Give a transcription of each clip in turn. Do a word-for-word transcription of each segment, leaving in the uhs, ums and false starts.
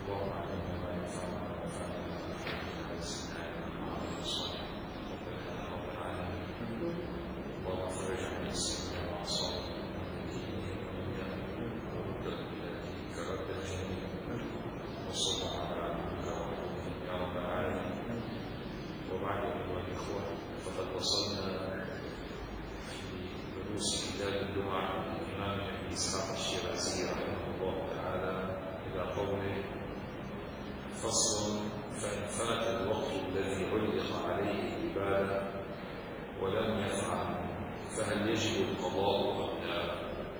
اللهم علمنا ما ينفعنا وانفعنا بما علمتنا وزدنا علما وعملا صالحا وتقبل منا رب العالمين. اللهم فرج عن السنين وعصاهم من دينهم ودنياهم وردهم الى دينك ردا جميلا وصل على عبدك ورسولك يا رب العالمين. وبعد ايها الاخوه، فقد وصلنا في دروس كتاب الدعاء للامام ابي اسحاق الشيرازي رحمه الله تعالى الى قوله: فصل: فإن فات الوقت الذي علق عليه العبادة ولم يفعل فهل يجب القضاء أم لا؟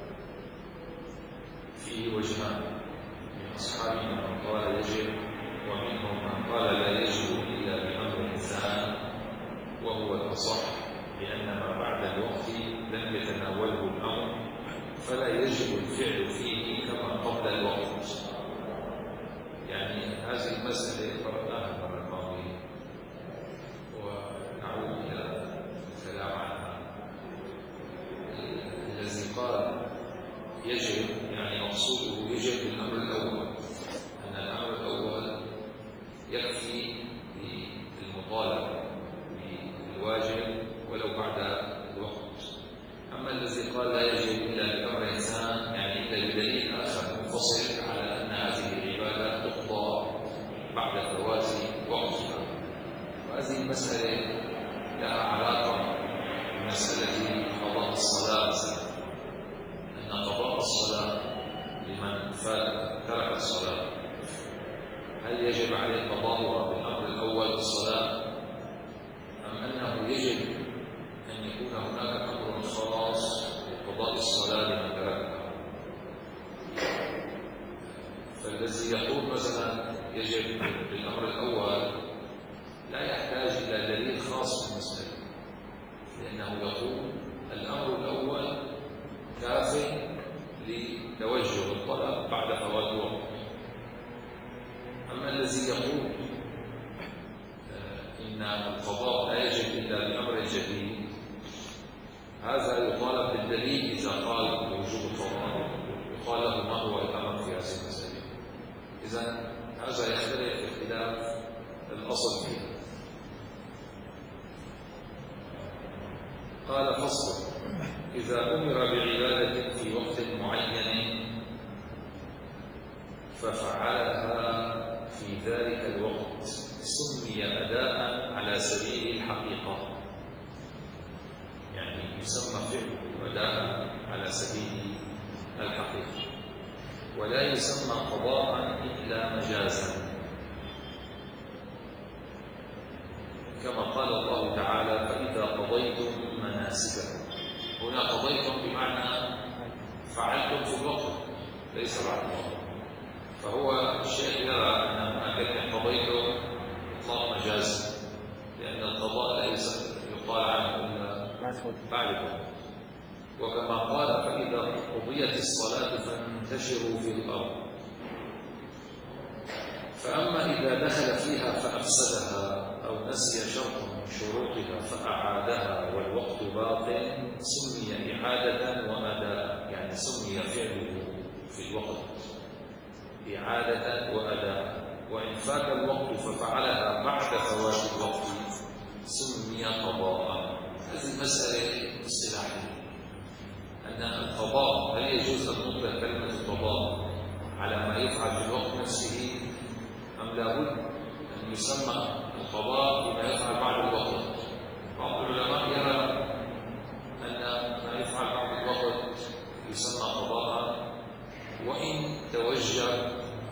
فيه وجهان، من أصحابنا من قال يجب، ومنهم من قال لا يجب إلا بأمر إنسان، وهو الأصح، لأن ما بعد الوقت لم يتناوله الأمر فلا يجب الفعل فيه كما قبل الوقت. يعني هذه المسألة قرأناها المرة الماضية ونعود إلى الكلام عنها. الذي قال يجب يعني مقصوده يجب الأمر الأول، أن الأمر الأول يكفي للمطالبة بالواجب ولو بعد الوقت. أما الذي قال لا يجب إلا بأمر إنسان يعني إلا بدليل آخر منفصل على أن هذه العبادة تقضى بعد فوات وقتها. وهذه المسألة لها علاقة بمسألة قضاء الصلاة مثلا، أن قضاء الصلاة لمن فات ترك الصلاة هل يجب عليه قضاؤها بالأمر الأول بالصلاة، أم أنه يجب أن يكون هناك أمر خاص بقضاء الصلاة لمن تركها؟ فالذي يقول مثلا يجب بالأمر الأول لا يحتاج إلى دليل خاص في المسألة، لأنه يقول الأمر الأول كاف لتوجه الطلب بعد فوات الوقت. أما الذي يقول إن القضاء لا يجب إلا بأمر جديد، هذا يطالب بالدليل إذا قال بوجوب القضاء، يقال له ما هو الأمر في هذه المسألة. إذن هذا يختلف باختلاف الأصل فيه. قال: فصل: إذا أمر بعبادة في وقت معين ففعلها في ذلك الوقت سمي أداء على سبيل الحقيقة، يعني يسمى فعل أداء على سبيل الحقيقة، ولا يسمى قضاء إلا مجازا، كما قال الله تعالى: فإذا قضيتم مناسككم. هنا قضيتم بمعنى فعلتم في الوقت ليس بعد الوقت، فهو الشيخ يرى أن هناك قضيتم إطلاق مجاز، لأن القضاء لا يقال عنه إلا بعد الوقت. وكما قال: فإذا قضيت الصلاة فانتشروا في الأرض. فأما إذا دخل فيها فأفسدها أو نسي شرطا من شروطها فأعادها والوقت باق سمي إعادة وأداء، يعني سمي فعله في الوقت إعادة وأداء. وإن فات الوقت ففعلها بعد فوات الوقت سمي قضاء. هذه مسألة اصطلاحية، أن القضاء هل يجوز أن نطلق كلمة القضاء على ما يفعل في الوقت نفسه، أم لابد أن يسمى القضاء بما يفعل بعد الوقت؟ بعض العلماء يرى أن ما يفعل بعد الوقت يسمى قضاء، وإن توجه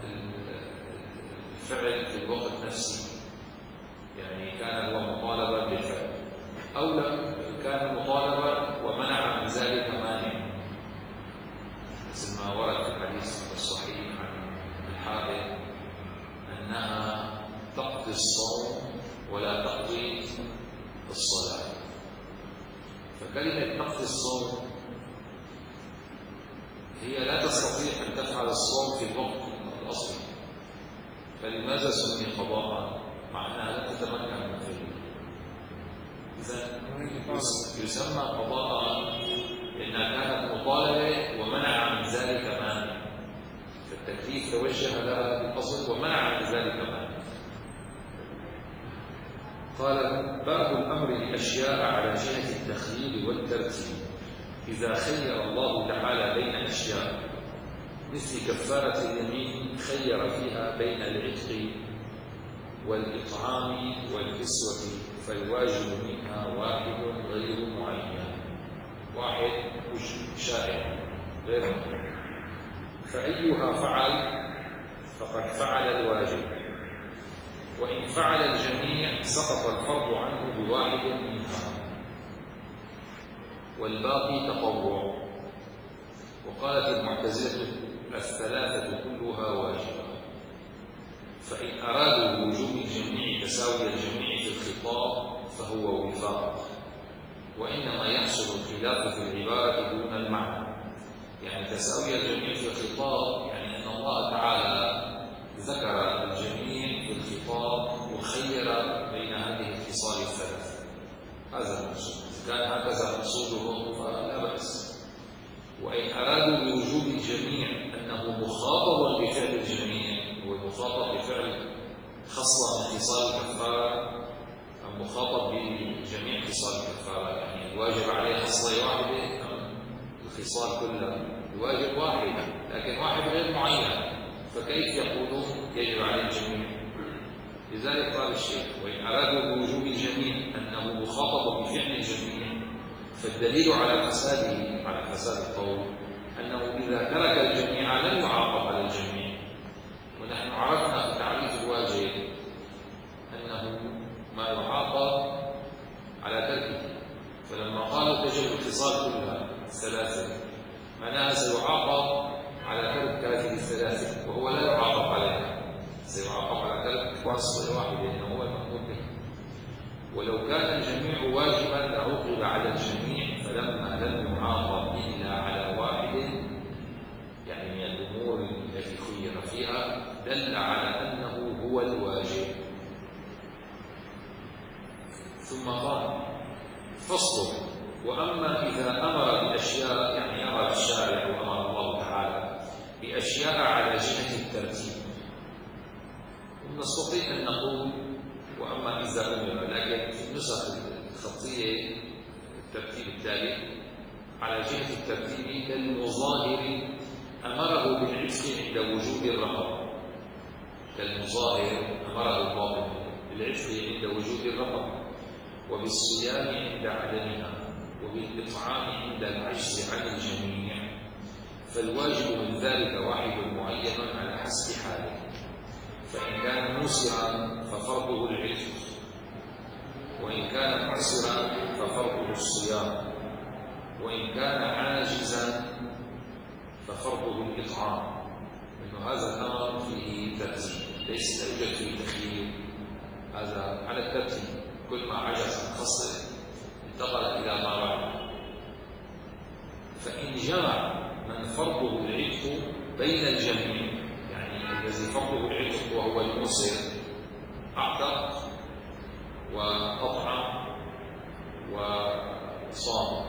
الفعل في الوقت نفسه، يعني كان هو مطالبا بالفعل، أو لم كان مطالبا ومنع من ذلك مانع، مثل ما ورد في الحديث الصحيح عن الحائض أنها تقضي الصوم ولا تقضي الصلاة. فكلمة تقضي الصوم هي لا تستطيع أن تفعل الصوم في الوقت الأصلي، فلماذا سمي قضاء مع أنها لا تتمكن من فعله؟ إذن يسمى قضاء لأنها كانت مطالبة ومنع من ذلك مانع، فالتكليف توجه لها بالأصل ومنع من ذلك مانع. قال: باب الأمر بأشياء على جهة التخيير والترتيب. إذا خير الله تعالى بين أشياء مثل كفارة اليمين خير فيها بين العتق والإطعام والكسوة، فالواجب منها واحد غير معين، واحد شائع غير معين، فأيها فعل فقد فعل الواجب، وإن فعل الجميع سقط الفرض عنه بواحد منها، والباقي تطوع. وقالت المعتزلة: الثلاثة كلها واجبة. فإن أرادوا وجوب الجميع تساوي الجميع في الخطاب فهو وفاق، وإنما يحصل الخلاف في العبارة دون المعنى. يعني تساوي الجميع في الخطاب يعني أن الله تعالى ذكر الجميع في الخطاب وخير بين هذه الخصال الثلاث، هذا المقصود. إذا كان هكذا مقصودهم فلا بأس. وإن أرادوا بوجوب الجميع أنه مخاطب بفعل الجميع، هو مخاطب بفعل خصلة من خصال الكفارة، أم مخاطب بجميع خصال الكفارة؟ يعني الواجب عليه خصلة واحدة أم الخصال كلها؟ الواجب واحد لكن واحد غير معين، فكيف يقولون يجب عليه الجميع؟ لذلك قال الشيخ: وإن أرادوا بوجوب الجميع أنه مخاطب بفعل الجميع، فالدليل على فساده على فساد القول أنه إذا ترك الجميع لم يعاقب على الجميع. ونحن عرفنا في تعريف الواجب أنه ما يعاقب على تركه، فلما قالوا تجب الخصال كلها الثلاثة معناها سيعاقب على ترك هذه الثلاثة، وهو لا يعاقب عليها، سيعاقب على ترك واصلة واحدة لأنه هو المأمور به. ولو كان الجميع واجبا لعوقب على الجميع، فلما لم يعاقب إلا على واحد يعني من الأمور التي خير فيها دل على أنه هو الواجب. ثم قال: فصل: وأما إذا أمر بأشياء، يعني أمر الشارع وأمر الله تعالى بأشياء على جهة الترتيب، ونستطيع أن نقول وأما إذا أمر، لكن في النسخ الخطية الترتيب التالي على جهة الترتيب كالمظاهر أمره بالعتق عند وجود الرقم، كالمظاهر أمره الله بالعتق عند وجود الرقم، وبالصيام عند عدمها، وبالإطعام عند العجز عن الجميع، فالواجب من ذلك واحد معين على حسب حاله. فإن كان موسرا ففرضه العتق، وإن كان معسرا ففرضه الصيام، وإن كان عاجزا ففرضه الإطعام. إنه هذا الأمر فيه ترتيب، ليس لا يوجد فيه تخيير، هذا على الترتيب. كل ما عجز عن خصله انتقل إلى ما بعده. فإن جمع من فرضه العتق بين الجميع، يعني الذي فرضه العتق وهو الموسر أعتق وأطعم وصام،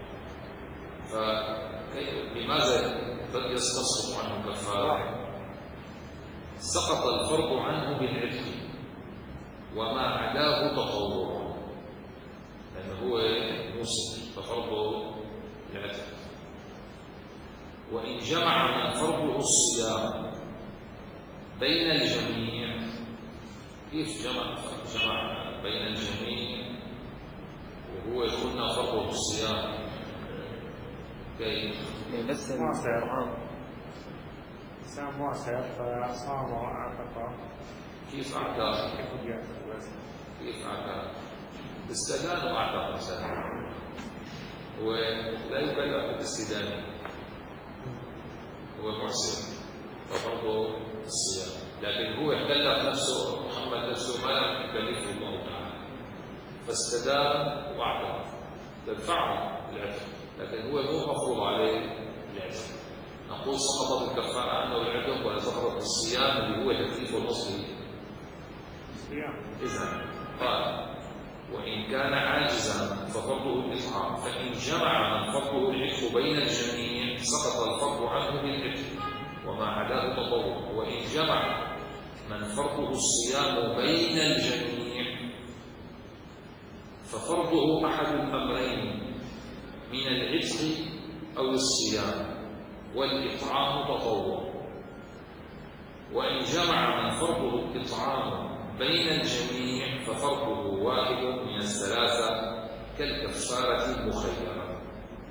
فلماذا قد يستصرف عنه كفارة؟ سقط الفرض عنه بالعتق وما عداه تطوع، لأنه هو موسر ففرضه العتق. وإن جمع من فرضه الصيام بين الجميع، كيف جمع جمع بين الجميع وهو يقولنا فرضه الصيام؟ كيف؟ بس معسر إنسان معسر فصام وأعتق. كيف أعتق؟ كيف أعتق؟ استدان وأعتق مثلا، ولا يبلغ بالاستدانة، هو معسر ففرضه الصيام، لكن هو كلف نفسه محمد نفسه ما لم يكلفه الله تعالى، فاستدان واعتق، تدفعه العتق، لكن هو مو مفروض عليه العتق. نقول سقطت الكفاره عنه العتق ولا سقطت الصيام اللي هو تكليفه الاصلي؟ اذا قال: وان كان عاجزا ففرضه الاطعام، فان جمع من فرضه العتق بين الجميع سقط الفرض عنه بالعتق وما عداه تطوع. وإن جمع من فرضه الصيام بين الجميع ففرضه أحد الأمرين من العتق أو الصيام، والإطعام تطوع. وإن جمع من فرضه الإطعام بين الجميع ففرضه واحد من الثلاثة كالكفارة المخيرة.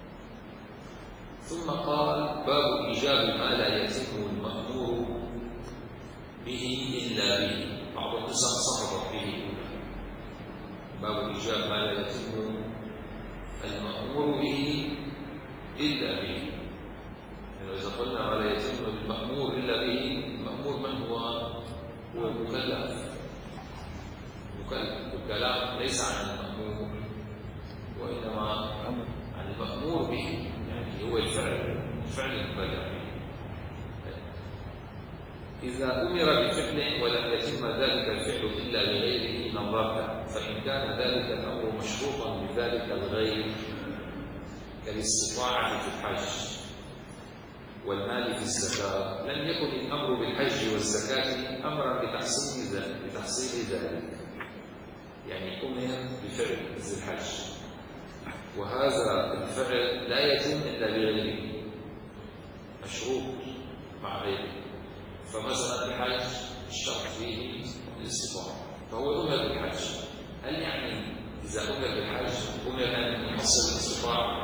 ثم قال: باب إيجاب ما لا يتم المأمور به إلا به. بعض النسخ سقطت به. باب إيجاب ما لا يتم المأمور به إلا به. يعني إذا قلنا ما لا يتم المأمور إلا به، المأمور من هو؟ هو المكلف. الكلام ليس عن المأمور وإنما عن المأمور به، يعني هو الفعل الفعل المكلف. إذا أمر بفعل ولم يتم ذلك الفعل إلا لغيره نظرت، فإن كان ذلك الأمر مشروطا بذلك الغير كالاستطاعة في الحج والمال في الزكاة، لم يكن الأمر بالحج والزكاة أمرا بتحصيل ذلك بتحصيل ذلك يعني أمر بفعل مثل الحج، وهذا الفعل لا يتم إلا بغيره، مشروط مع غيره. فمثلا الحج الشرط فيه الاستطاعة، فهو أمر بالحج. هل يعني إذا أمر بالحج أمر أن يحصل الاستطاعة؟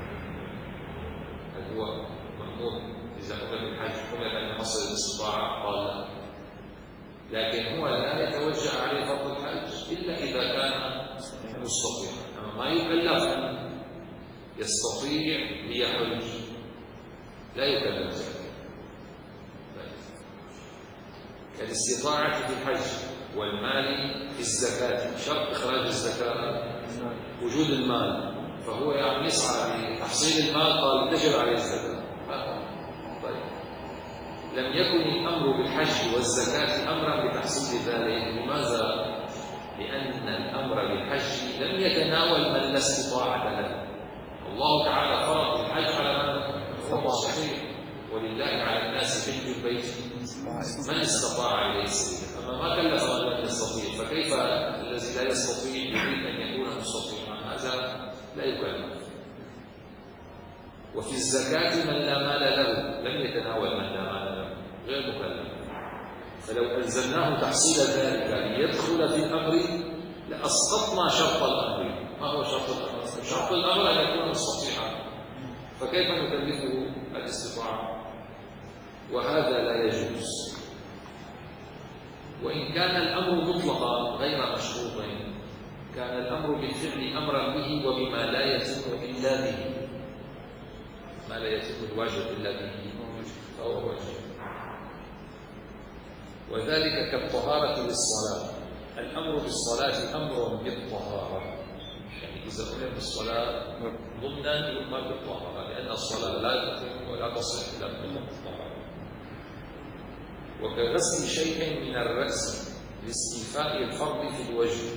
هل هو مأمور إذا أمر بالحج أمر أن يحصل الاستطاعة؟ قال لا. لكن هو لا يتوجه عليه فرض الحج إلا إذا كان مستطيعا. أما ما يكلف أن يستطيع ليحج لا يكلف ذلك. كالاستطاعة في الحج والمال في الزكاة، شرط إخراج الزكاة وجود المال، فهو يعني يسعى لتحصيل المال، قال تجب عليه الزكاة. طيب، لم يكن الأمر بالحج والزكاة أمرا بتحصيل ذلك. لماذا؟ لأن الأمر بالحج لم يتناول من لا استطاعة له. الله تعالى فرض الحج على من هو صحيح، ولله على الناس حج البيت من استطاع إليه سبيلا. أما ما كلف من لم يستطيع، فكيف الذي لا يستطيع يريد أن يكون مستطيعا؟ هذا لا يكلف. وفي الزكاة من لا مال له لم يتناول من لا مال له، غير مكلف. فلو ألزمناه تحصيل ذلك ليدخل في الأمر لأسقطنا شرط الأمر. ما هو شرط الأمر؟ شرط الأمر أن يكون مستطيعا، فكيف نكلفه الاستطاعة؟ وهذا لا يجوز. وإن كان الأمر مطلقا غير مشروط، كان الأمر بالفعل أمرا به وبما لا يتم إلا به. ما لا يتم الواجب إلا به فهو واجب. وذلك كالطهارة للصلاة. الأمر بالصلاة أمر بالطهارة، يعني إذا أمر بالصلاة ضمنا يؤمر بالطهارة، لأن الصلاة لا تتم ولا تصح إلا بالطهارة. وكغسل شيء من الرأس لاستيفاء الفرض في الوجه.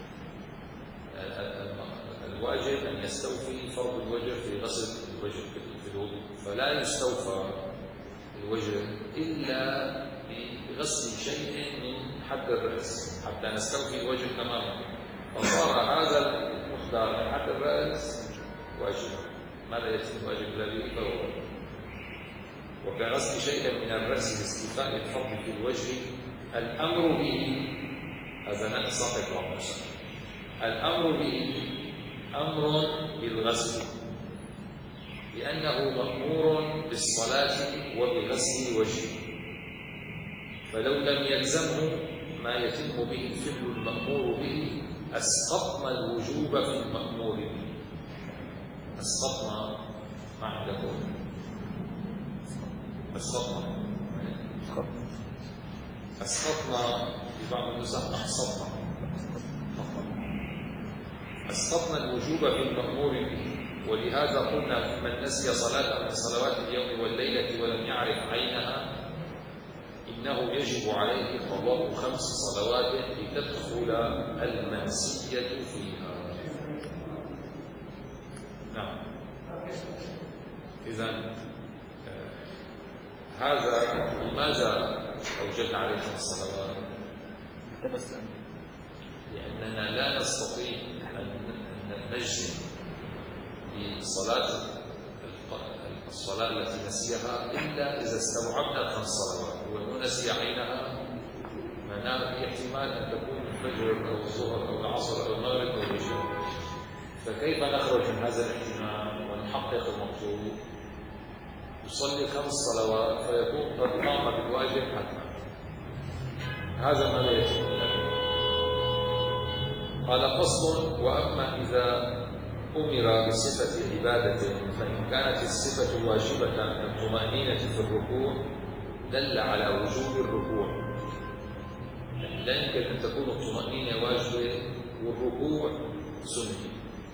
الواجب أن يستوفي فرض الوجه في غسل الوجه في الوضوء، فلا يستوفى الوجه إلا بغسل شيء من حد الرأس حتى نستوفي الوجه تماما. فصار هذا المقدار من حد الرأس واجب، ما لا يتم واجب إلا به فهو واجب. وكغسل شيء من الرأس لاستيفاء الفرض في الوجه الأمر به، هذا نقص إطلاق نفسه. الأمر به أمر بالغسل، لأنه مأمور بالصلاة وبغسل الوجه، فلو لم يلزمه ما يتم به الفعل المأمور به أسقطنا الوجوب في المأمور به. أسقطنا ما عندكم؟ أسقطنا أسقطنا في بعض النسخ أسقطنا أسقطنا الوجوب في المأمور به. ولهذا قلنا من نسي صلاة من صلوات اليوم والليلة ولم يعرف عينها إنه يجب عليه قضاء خمس صلوات لتدخل المنسية فيها. نعم. إذن هذا لماذا أوجبنا عليكم الصلوات؟ تبسم. لأننا لا نستطيع أن نجزم بصلاة الصلاة التي نسيها إلا إذا استوعبنا خمس صلوات، ولو نسي عينها معناه في احتمال أن تكون الفجر أو الظهر أو العصر أو المغرب أو العشاء. فكيف نخرج من هذا الاحتمال ونحقق المطلوب؟ يصلي خمس صلوات فيكون قد قام بالواجب حتما. هذا ما لا يتم. قال فصل: وأما إذا أمر بصفة عبادة فإن كانت الصفة واجبة كالطمأنينة في الركوع دل على وجوب الركوع. يعني لا يمكن أن تكون الطمأنينة واجبة والركوع سنة.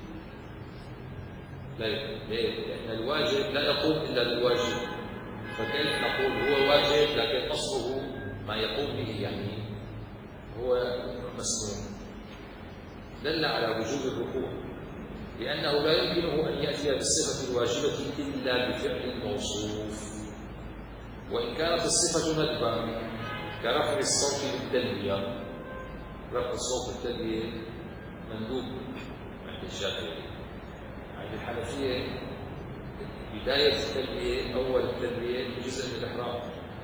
لا يمكن. ليه؟ لأن الواجب لا يقوم إلا بالواجب، فكيف نقول هو واجب لكن أصله ما يقوم به يعني هو مسنون؟ دل على وجوب الركوع، لأنه لا يمكنه أن يأتي بالصفة الواجبة إلا بفعل الموصوف. وإن كانت الصفة ندبا كرفع الصوت بالتلبية، رفع الصوت بالتلبية مندوب عند الشافعي. عند الحنفية بداية التلبية أول التلبية جزء من الإحرام،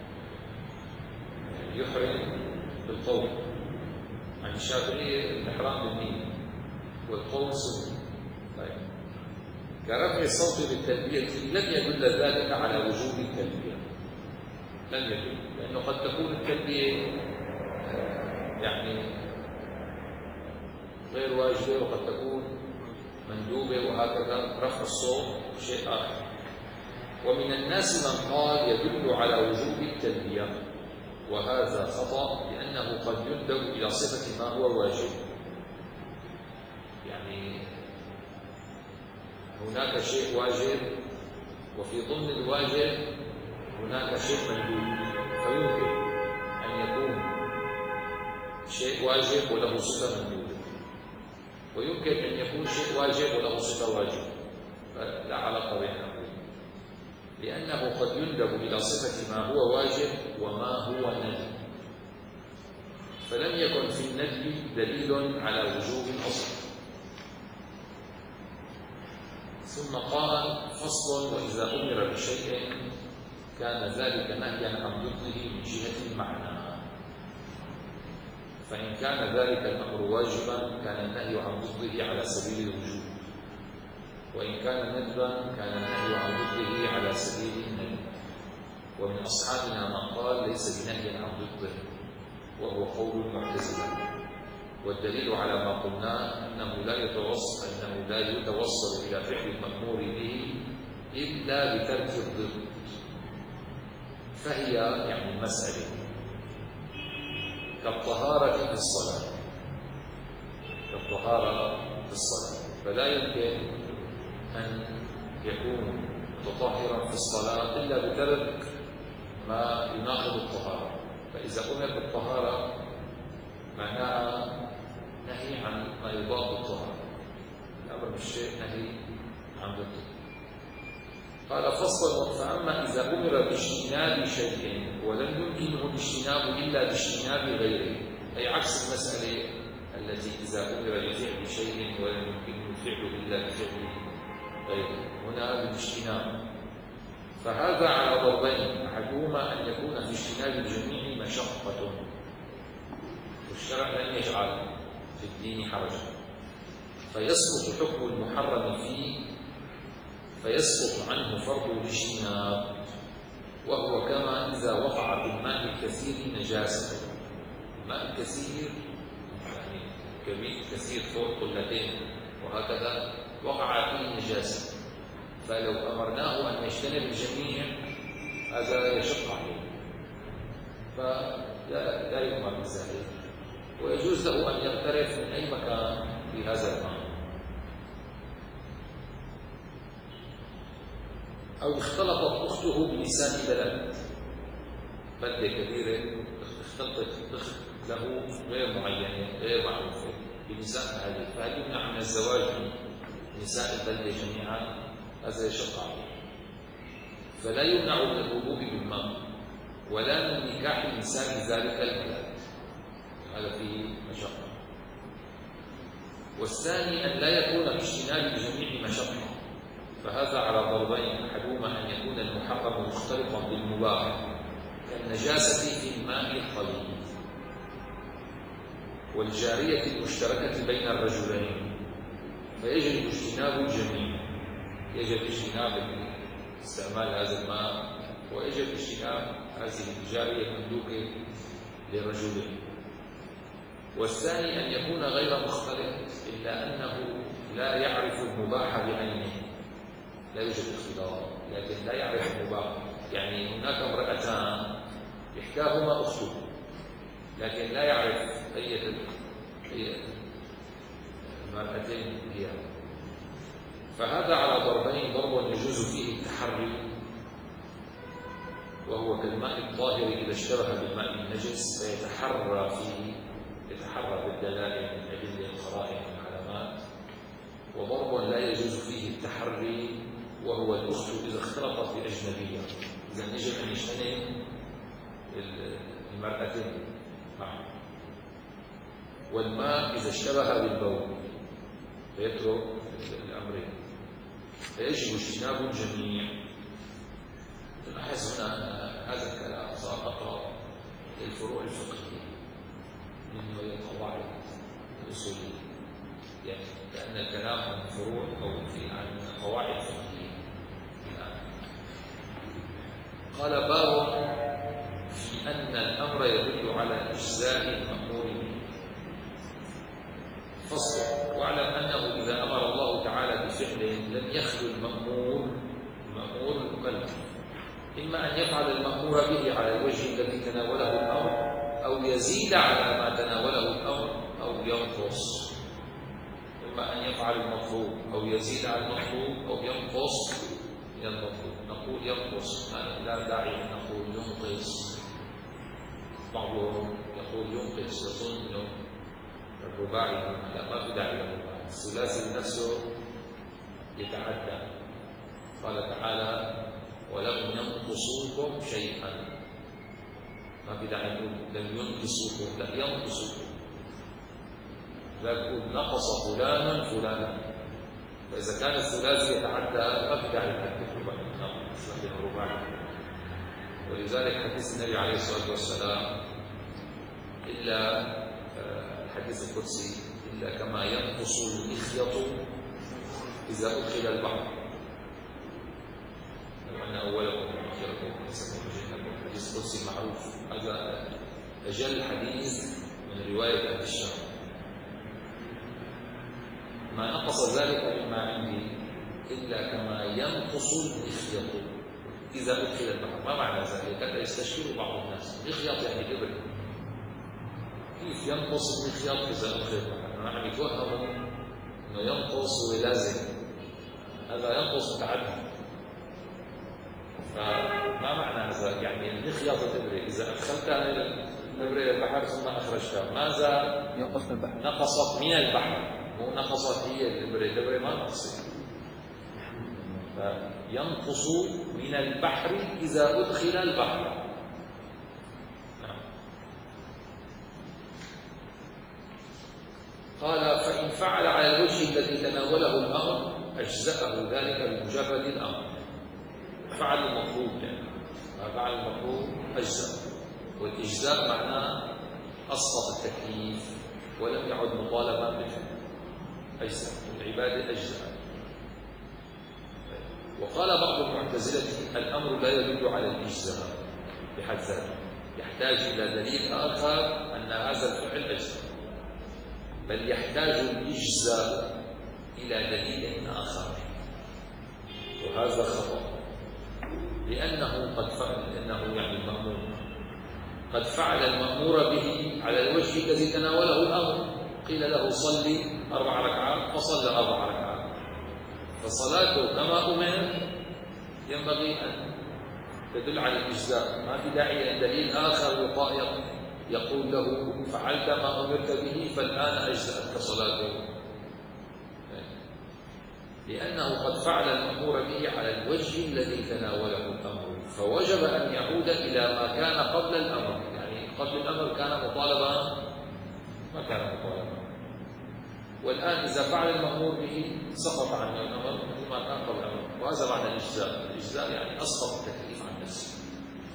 يعني يحرم بالقول. عند الشافعية الإحرام بالنية والقول سنة. طيب، كرفع الصوت بالتلبية لم يدل ذلك على وجوب التلبية، لم يدل، لأنه قد تكون التلبية يعني غير واجبة وقد تكون مندوبة وهكذا. رفع الصوت شيء آخر. ومن الناس من قال يدل على وجوب التلبية، وهذا خطأ، لأنه قد يندب إلى صفة ما هو واجب. يعني هناك شيء واجب وفي ضمن الواجب هناك شيء مندوب، فيمكن أن يكون شيء واجب وله صفة مندوبة، ويمكن أن يكون شيء واجب وله صفة واجب، فلا علاقة بينهما، لأنه قد يندب إلى صفة ما هو واجب وما هو ندب، فلم يكن في الندب دليل على وجوب الأصل. ثم قال: فصل: وإذا أمر بشيء كان ذلك نهيا عن ضده من جهة المعنى، فإن كان ذلك الأمر واجبا كان النهي عن ضده على سبيل الوجوب، وإن كان ندبا كان النهي عن ضده على سبيل الندب. ومن أصحابنا من قال ليس بنهي عن ضده، وهو قول المعتزلة. والدليل على ما قلناه أنه لا يتوصل أنه لا يتوصل إلى فعل المأمور به إلا بترك الضد، فهي يعني المسألة كالطهارة في الصلاة، كالطهارة في الصلاة، فلا يمكن أن يكون متطهرا في الصلاة إلا بترك ما يناقض الطهارة. فإذا أمر بالطهارة معناها نهي عن ما يضاد الطهارة، الأمر بالشيء نهي عن ضده. قال: فصل: فأما إذا أمر باجتناب شيء ولم يمكنه الاجتناب إلا باجتناب غيره، أي عكس المسألة التي إذا أمر بفعل شيء ولم يمكنه فعله إلا بفعل غيره، هنا بالاجتناب. فهذا على ضربين: أحدهما أن يكون في اجتناب الجميع مشقة، والشرع لم يجعل في الدين حرجا، فيسقط حكم المحرم فيه، فيسقط عنه فرض الاجتناب، وهو كما إذا وقع بالماء الكثير نجاسة. الماء الكثير يعني كبير كثير فوق قلتين وهكذا وقع فيه نجاسة، فلو أمرناه أن يجتنب الجميع هذا يشق عليه، فلا لا يؤمر بذلك، ويجوز له أن يغترف من أي مكان في هذا الماء. أو اختلطت أخته بلسان بلد، بلدة كبيرة اختلطت أخت له غير معينة غير معروفة بلسان أهله، فهل يمنع من الزواج من نساء البلدة جميعا؟ هذا يشق عليه، فلا يمنع من الوضوء بالماء ولا من نكاح نساء ذلك البلد، هذا فيه مشقة. والثاني أن لا يكون باجتناب جميع مشقة، فهذا على ضربين: أحدهما أن يكون المحرم مختلطا بالمباح كالنجاسة في الماء القليل والجارية المشتركة بين الرجلين، فيجب اجتناب الجميع، يجب اجتناب استعمال هذا الماء، ويجب اجتناب هذه الجارية المملوكة للرجلين. والثاني أن يكون غير مختلط إلا أنه لا يعرف المباح بعينه، لا يوجد اختلاط لكن لا يعرف المباح، يعني هناك امرأتان إحداهما أخته لكن لا يعرف أي أي المرأتين هي، فهذا على ضربين: ضرب يجوز فيه التحري وهو كالماء الطاهر إذا اشتبه بالماء النجس فيتحرى فيه، يتحرى بالدلائل من أدلة القرائن والعلامات، وضرب لا يجوز فيه التحري وهو الأخت إذا اختلطت بأجنبية، إذا يجب أن يجتنب المرأتين معا. والماء إذا اشتبه بالبول فيترك الأمرين، فيجب اجتناب الجميع. تلاحظ هنا هذا الكلام صار أقرب للفروع الفقهية من القواعد الأصولية، يعني لأن الكلام عن فروع أو في عن قواعد فقهية. قال: باب في أن الأمر يدل على إجزاء المأمور به. فصل: واعلم أنه إذا أمر الله تعالى بفعل لم يخلو المأمور المأمور المكلف، إما أن يفعل المأمور به على الوجه الذي تناوله الأمر، أو يزيد على ما تناوله الأمر، أو ينقص. إما أن يفعل المطلوب أو يزيد على المطلوب أو ينقص من المطلوب. نقول ينقص، لا داعي أن نقول ينقص. بعضهم يقول ينقص يظن الرباعي، لا، ما في داعي للرباعي. الثلاثي نفسه يتعدى. قال تعالى: ولم ينقصوكم شيئا، ما في داعي نقول لم ينقصوكم، لا، ينقصوكم. لا تقول نقص فلانا فلانا، فإذا كان الثلاثي يتعدى ما في داعي نحدث الرباعي. ولذلك حديث النبي عليه الصلاة والسلام: إلا الحديث القدسي: إلا كما ينقص المخيط إذا أدخل البحر، لو أن أولكم وآخركم وإنسكم وجنكم. الحديث القدسي معروف، هذا أجل حديث من رواية أهل الشام. ما نقص ذلك مما عندي إلا كما ينقص المخيط إذا أدخل البحر. ما معنى ذلك؟ هذا يستشكل بعض الناس. مخيط يعني إبرة، كيف ينقص المخيط إذا أدخل البحر؟ نحن يتوهموا أنه ينقص ولازم، هذا ينقص متعدد. فما معنى هذا؟ يعني المخيط الإبرة إذا أدخلتها الإبرة إلى البحر ثم أخرجتها، ماذا ينقص من البحر؟ نقصت من البحر، مو نقصت هي الإبرة، الإبرة ما نقصت. فينقص من البحر إذا أدخل البحر. نعم. قال: فإن فعل على الوجه الذي تناوله الأمر أجزأه ذلك بمجرد الأمر. فعل المطلوب، يعني ما فعل المطلوب أجزأ. والإجزاء معناه أسقط التكليف ولم يعد مطالبا به، أجزاء العبادة أجزاء. وقال بعض المعتزلة: الأمر لا يدل على الإجزاء بحد ذاته، يحتاج إلى دليل آخر أن هذا الفعل أجزاء، بل يحتاج الإجزاء إلى دليل آخر، وهذا خطأ، لأنه قد فعل، لأنه يعني المأمور قد فعل المأمور به على الوجه الذي تناوله الأمر. قيل له: صلي أربع ركعات، فصلى أربع ركعات، فصلاته كما أمر ينبغي أن تدل على الإجزاء. ما في داعي إلى دليل آخر يقول له: فعلت ما أمرت به فالآن أجزأتك صلاته، لأنه قد فعل المأمور به على الوجه الذي تناوله الأمر. فوجب أن يعود إلى ما كان قبل الأمر. يعني قبل الأمر كان مطالبا، ما كان مطالبا، والآن إذا فعل المأمور به سقط عنه الأمر مثل ما كان قبل الأمر، وهذا معنى الإجزاء. الإجزاء يعني أسقط التكليف عن نفسه.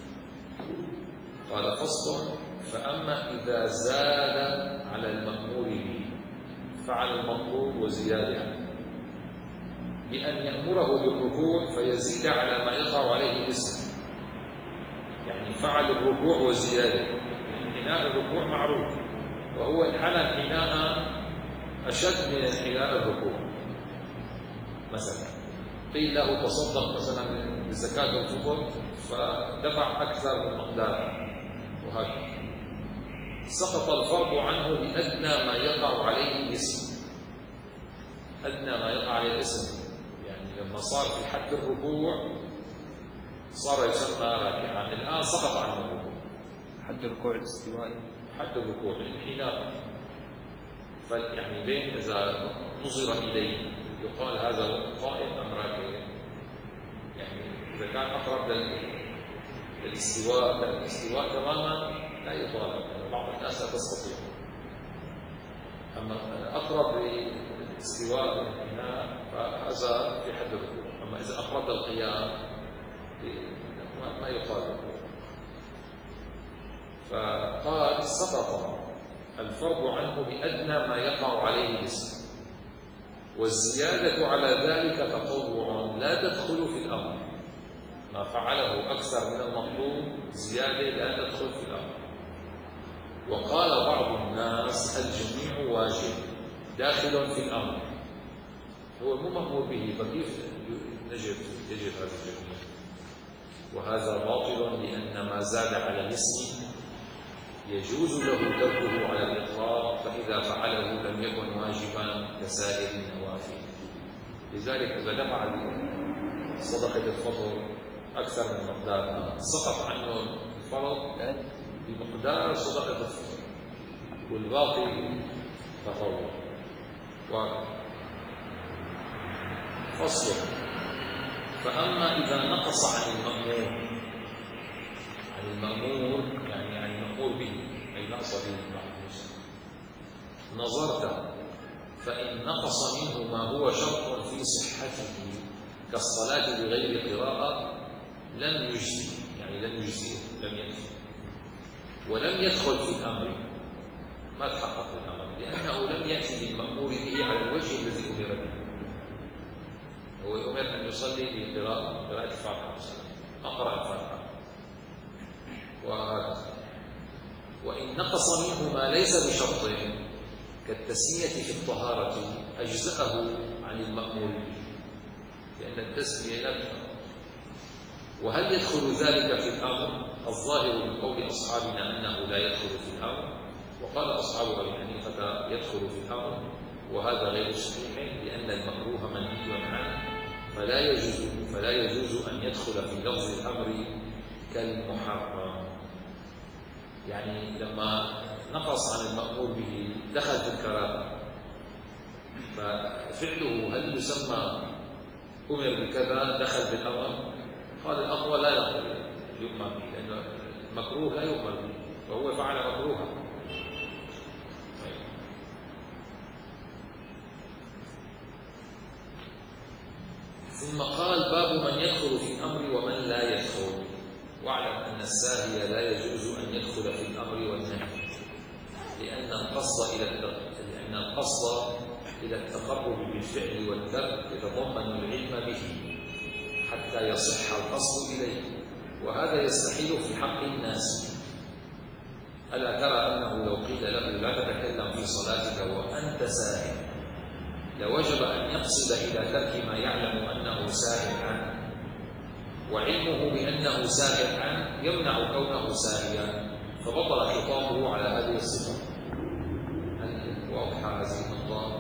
قال فصل: فأما إذا زاد على المأمور به، فعل المطلوب وزيادة، بأن يأمره بالركوع فيزيد على ما يقع عليه الاسم. يعني فعل الركوع والزيادة. انحناء الركوع معروف، وهو انحنى انحناء أشد من انحناء الركوع. مثلا قيل له تصدق مثلا بزكاة الفطر فدفع أكثر من مقدار، وهكذا سقط الفرض عنه لأدنى ما يقع عليه الاسم. أدنى ما يقع عليه الاسم يعني لما صار في حد الركوع صار يسمى راكعا، الآن سقط عنه الركوع. حد الركوع الاستوائي، حد الركوع الانحناء، فيعني بين إذا نظر إليه يقال هذا قائم أم راكع. يعني إذا كان أقرب للاستواء للاستواء تماما لا يطالب، يعني بعض الناس لا تستطيع. أما أقرب للاستواء والانحناء فهذا في حد الركوع. أما إذا أقرب للقيام ما يطالب. فقال سقط الفرض عنه بأدنى ما يقع عليه الاسم، والزيادة على ذلك تطوع لا تدخل في الأمر. ما فعله أكثر من المطلوب زيادة لا تدخل في الأمر. وقال بعض الناس الجميع واجب داخل في الأمر، هو مو مأمور به، فكيف نجد يجب هذا الجميع؟ وهذا باطل، لأن ما زاد على الاسم يجوز له تركه على الإطلاق، فإذا فعله لم يكن واجبا كسائر النوافل. لذلك إذا دفع صدقة الفطر أكثر من مقدارها سقط عنه الفرض بمقدار صدقة الفطر، والباقي تطوع. فصل: فأما إذا نقص عن المأمور، عن المأمور يعني عن المأمور به، أي نقص به المأمور، نظرت فإن نقص منه ما هو شرط في صحته كالصلاة بغير قراءة لم يجزي، يعني لم يجزي لم يكفي، ولم يدخل في الأمر، ما تحقق الأمر، لأنه لم يأتي بالمأمور به على الوجه الذي أمر به. هو أمر أن يصلي بقراءة قراءة الفاتحة مثلا، أقرأ الفاتحة وهكذا. وإن نقص منه ما ليس بشرط كالتسمية في الطهارة أجزأه عن المأمور به، لأن التسمية لا تفهم. وهل يدخل ذلك في الأمر؟ الظاهر من قول أصحابنا أنه لا يدخل في الأمر، وقال أصحاب أبي حنيفة يدخل في الأمر، وهذا غير صحيح، لأن المكروه منهي عنه، فلا يجوز فلا يجوز أن يدخل في لفظ الأمر كالمحرم. يعني لما نقص عن المأمور به دخل في الكراهة، ففعله هل يسمى أمر بكذا دخل بالأمر؟ قال الأقوى لا يؤمر به، لأن المكروه لا يؤمر به، وهو فعل مكروها. ثم قال: باب من يدخل في الأمر ومن لا يدخل. واعلم أن الساهي لا يجوز أن يدخل في الأمر والنهي، لأن القصد إلى لأن القصد إلى التقرب بالفعل والترك يتضمن العلم به حتى يصح القصد إليه، وهذا يستحيل في حق الناس. ألا ترى أنه لو قيل له لا تتكلم في صلاتك وأنت ساهي لوجب أن يقصد إلى ترك ما يعلم أنه ساهٍ عنه، وعلمه بأنه ساهٍ عنه يمنع كونه ساهيا، فبطل خطابه على هذه الصفة. هل واضحة هذه النقطة؟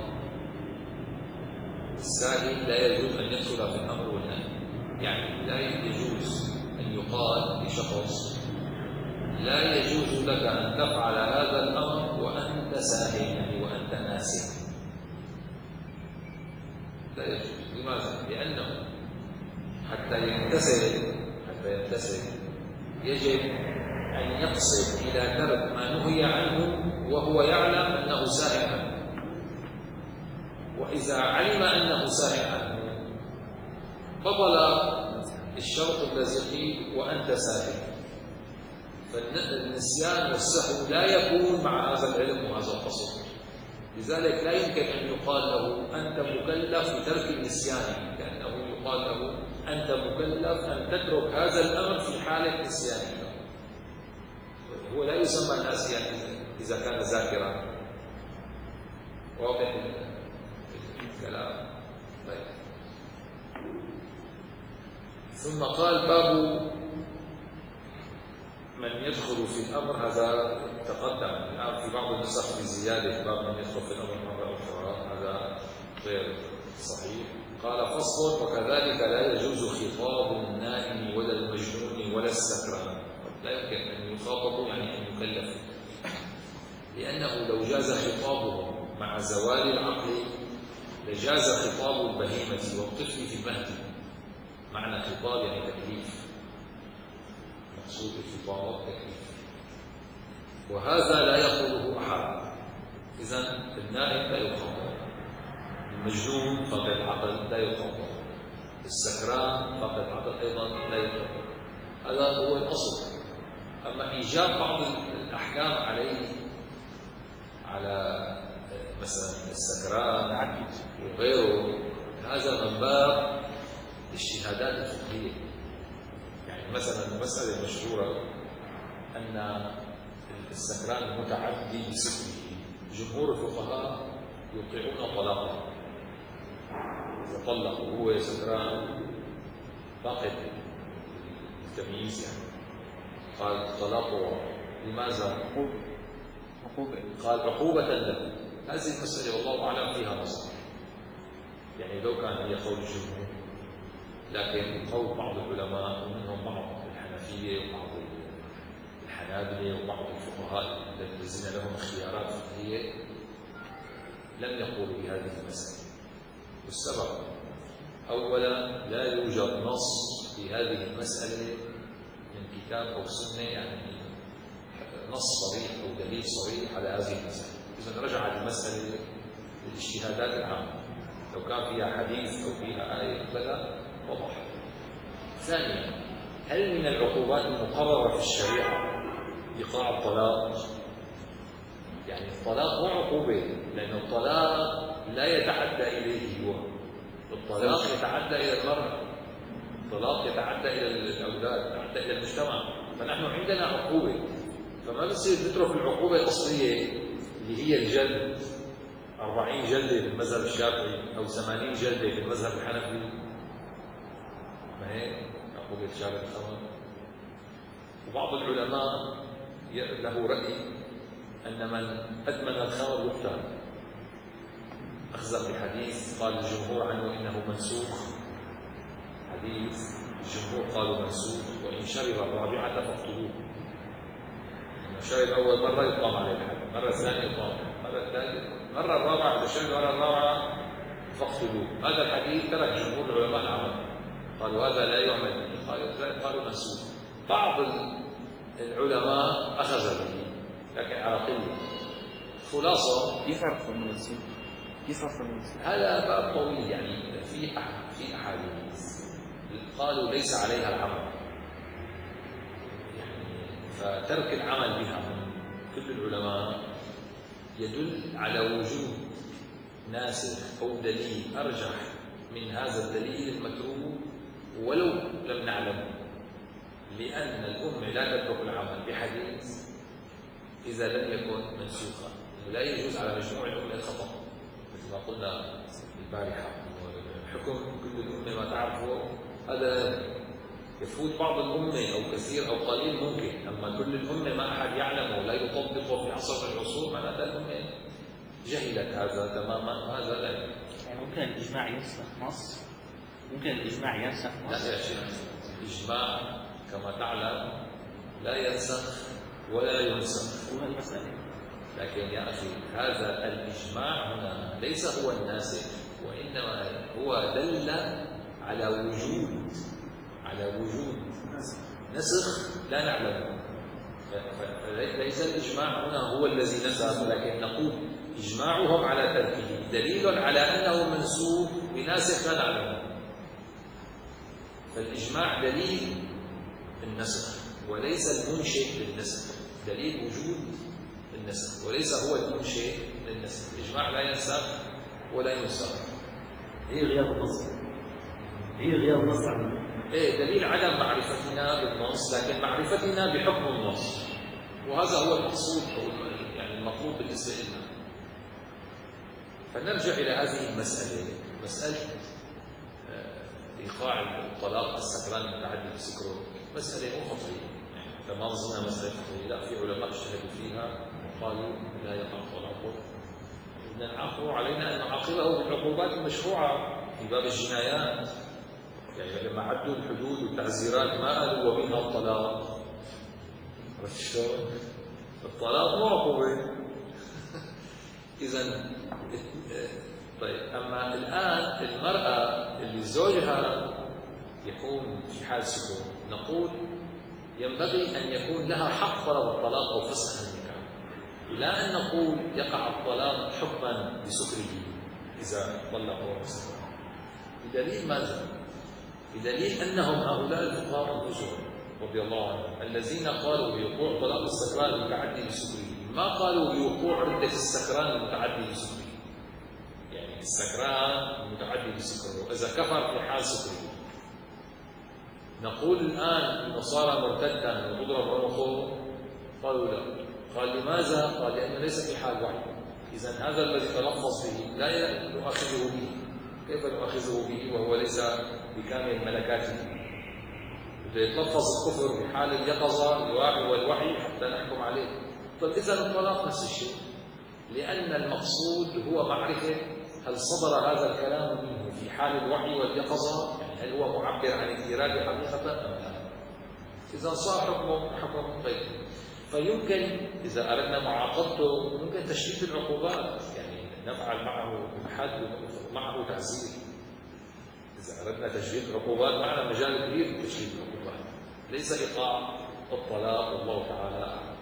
الساهي لا يجوز أن يدخل في الأمر والنهي، يعني لا يجوز أن يقال لشخص لا يجوز لك أن تفعل هذا الأمر وأنت ساهي، يعني وأنت ناسي، لا يجوز. لماذا؟ لأنه حتى يمتثل حتى الفسد يجب أن يقصد إلى ترك ما نهي عنه وهو يعلم أنه ساهٍ عنه. وإذا علم أنه ساهٍ عنه بطل الشرط الذي فيه وأنت ساهٍ. فالنسيان والسهو لا يكون مع هذا العلم وهذا القصد. لذلك لا يمكن أن يقال له أنت مكلف بترك النسيان، لأنه يقال له أنت مكلف أن تترك هذا الأمر في حالة نسيانك. هو لا يسمى ناسيا إذا كان ذاكرا. واضح الكلام؟ طيب. ثم قال باب من يدخل في الأمر، هذا تقدم الآن في بعض النسخ بزيادة باب من يدخل في الأمر مرة أخرى، هذا غير صحيح. قال فصل: وكذلك لا يجوز خطاب النائم ولا المجنون ولا السكران. لا يمكن أن يخاطبوا يعني أن يكلفوا، لأنه لو جاز خطابه مع زوال العقل لجاز خطاب البهيمة والطفل في المهد. معنى خطاب يعني تكليف، مقصود الخطاب والتكليف، وهذا لا يقوله أحد. إذن النائم لا يخاطب، المجنون فقد العقل لا يخاطب، السكران فقد العقل أيضا لا يخاطب. هذا هو الأصل. أما إيجاب بعض الأحكام عليه، على مثلا السكران وغيره، هذا من باب الاجتهادات الفقهية. يعني مثلا المسألة المشهورة أن السكران المتعدي بسكره، جمهور الفقهاء يوقعون طلاقه. إذا طلق وهو سكران فاقد التمييز، يعني قال طلاقه لماذا؟ عقوبة. قال عقوبة له. هذه المسألة والله أعلم فيها نظر، يعني لو كان هي قول الجمهور، لكن قول بعض العلماء ومنهم بعض الحنفية وبعض الحنابلة وبعض الفقهاء الذين لهم خيارات فقهية لم يقولوا بهذه المسألة. والسبب أولا لا يوجد نص في هذه المسألة من كتاب أو سنة، يعني نص صريح أو دليل صريح على هذه المسألة. إذا رجعت المسألة للاجتهادات العامة، لو كان فيها حديث أو فيها آية كذا وضح. ثانيا، هل من العقوبات المقررة في الشريعة إيقاع الطلاق؟ يعني الطلاق مو عقوبة، لأن الطلاق لا يتعدى إليه هو، الطلاق يتعدى إلى المرأة، الطلاق يتعدى إلى الأولاد، يتعدى إلى المجتمع. فنحن عندنا عقوبة، فما بصير نترك العقوبة الأصلية اللي هي الجلد، أربعين جلدة في المذهب الشافعي أو ثمانين جلدة في المذهب الحنفي، ما هي عقوبة شارب الخمر. وبعض العلماء له رأي أن من أدمن الخمر يقتل، أخذا بحديث قال الجمهور عنه إنه منسوخ، حديث الجمهور قالوا منسوخ، وإن شرب الرابعة فاقتلوه. إن شرب أول مرة يقام عليه الحد، مرة الثانية يقام، مرة الثالثة، مرة الرابعة إذا شرب مرة الرابعة فاقتلوه. هذا الحديث ترك جمهور العلماء العمل، قالوا هذا لا يعمل به، قالوا قالوا منسوخ. بعض العلماء أخذ به لكن على قلة. خلاصة كيف عرفوا انه منسوخ؟ كيف عرفوا انه منسوخ؟ هذا باب طويل، يعني في في أحاديث قالوا ليس عليها العمل، يعني فترك العمل بها من كل العلماء يدل على وجود ناسخ أو دليل أرجح من هذا الدليل المتروك ولو لم نعلمه، لأن الأمة لا تترك العمل بحديث إذا لم يكن منسوخا. لا يجوز على مجموع الأمة الخطأ، مثل ما قلنا البارحة، حكم كل الأمة ما تعرفه هذا يفوت بعض الأمة أو كثير أو قليل ممكن، أما كل الأمة ما أحد يعلمه ولا يطبقه في عصر من العصور معناتها الأمة جهلت هذا تماما. هذا لا يمكن. يعني ممكن الإجماع ينسخ نص، ممكن الإجماع ينسخ نص. لا يا شيخ، الإجماع كما تعلم لا ينسخ ولا ينسخ، هو المسألة. لكن يا أخي هذا الإجماع هنا ليس هو الناسخ، وإنما هو دل على وجود على وجود النسخ لا نعلمه، ليس الإجماع هنا هو الذي نسخ، ولكن نقول إجماعهم على تركه دليل على أنه منسوخ بناسخ لا نعلمه. فالإجماع دليل النسخ وليس المنشئ للنسخ، دليل وجود النسخ وليس هو المنشئ للنسخ. الإجماع لا ينسخ ولا ينسخ. هي غياب النص، هي غياب النص عنه. إيه دليل عدم معرفتنا بالنص، لكن معرفتنا بحكم النص، وهذا هو المقصود أو يعني المطلوب بالنسبة لنا. فنرجع إلى هذه المسألة، مسألة إيقاع الطلاق السكران المتعدي بسكره، مسألة مو خطيرة، يعني ما ظننا مسألة خطيرة، لا، في علماء اجتهدوا فيها وقالوا لا يقع طلاقه. إذن نعاقبه، علينا أن نعاقبه بالعقوبات المشروعة في باب الجنايات. يعني لما عدوا الحدود والتعزيرات ما قالوا ومنها الطلاق. عرفت شلون؟ الطلاق مو عقوبة. إذا طيب، أما الآن المرأة اللي زوجها يكون في حال سكون، نقول ينبغي أن يكون لها حق طلب الطلاق أو فسخ النكاح، لا أن نقول يقع الطلاق حكما بسكره إذا طلقوا سكرا. بدليل ماذا؟ بدليل أنهم هؤلاء الفقهاء أنفسهم رضي الله عنهم الذين قالوا بوقوع طلاق السكران المتعدي بسكره، ما قالوا بوقوع عدة السكران المتعدي بسكره. يعني السكران المتعدي بسكره إذا كفر في حال سكره، نقول الآن إنه صار مرتدا وتضرب عنقه؟ قالوا لا. قال لماذا؟ قال لأنه ليس في حال وحي. إذا هذا الذي تلفظ به لا نؤاخذه به. كيف نؤاخذه به وهو ليس بكامل ملكاته؟ بده يتلفظ الكفر بحال اليقظة الواعي والوحي حتى نحكم عليه. طيب إذا الطلاق نفس الشيء، لأن المقصود هو معرفة هل صدر هذا الكلام منه في حال الوحي واليقظة، يعني هل هو معبر عن الإرادة حقيقة أم لا؟ إذا صار حكمه حكم غير، فيمكن إذا أردنا معاقبته ممكن تشديد العقوبات، يعني نفعل معه حد معه تعزير. إذا أردنا تشديد العقوبات معنا مجال كبير لتشديد العقوبات، ليس إيقاع الطلاق، والله تعالى أعلم.